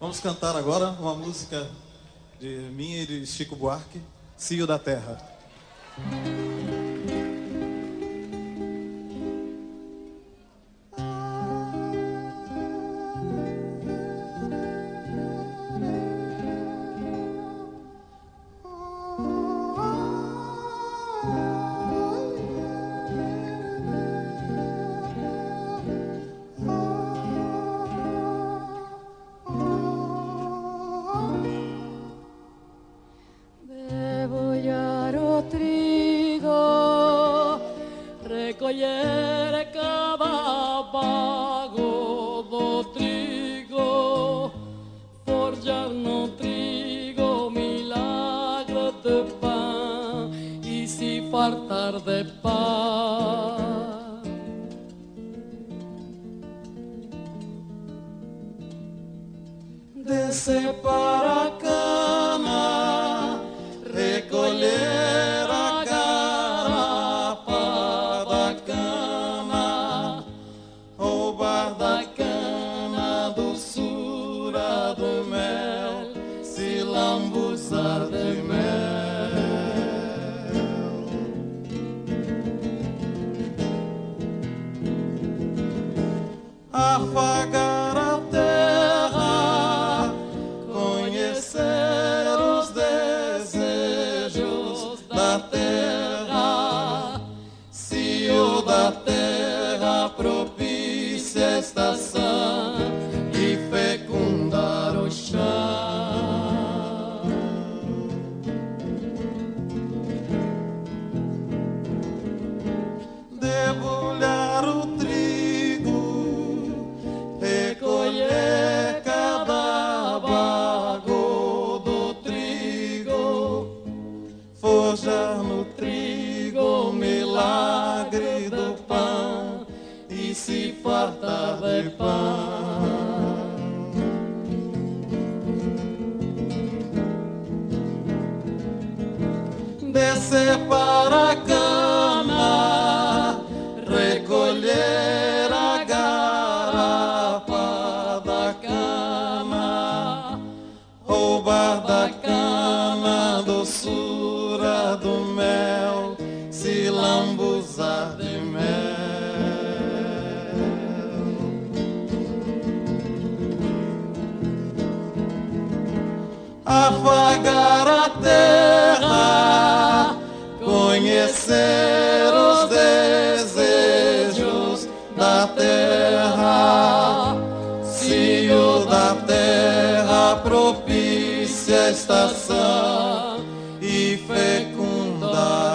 Vamos cantar agora uma música de minha e de Chico Buarque, Cio da Terra. Recolher cada bago do trigo, forjar no trigo milagre de pão e se fartar de pão. Descer para a cana, recolher a garapa da cana, roubar da cana doçura do mel, se lambuzar de mel. Afagar a terra, conhecer os desejos da terra, cio da terra, propícia estação e fecundar o chão. Debulhar o trigo, recolher cada bago do trigo, forjar no trigo milagre do pão e se fartar de pão. Descer para a cana, recolher a garapa da cana, roubar da cana doçura do mel, se lambuzar de mel. Afagar a terra, conhecer os desejos da terra, cio da terra, propícia estação e fecundar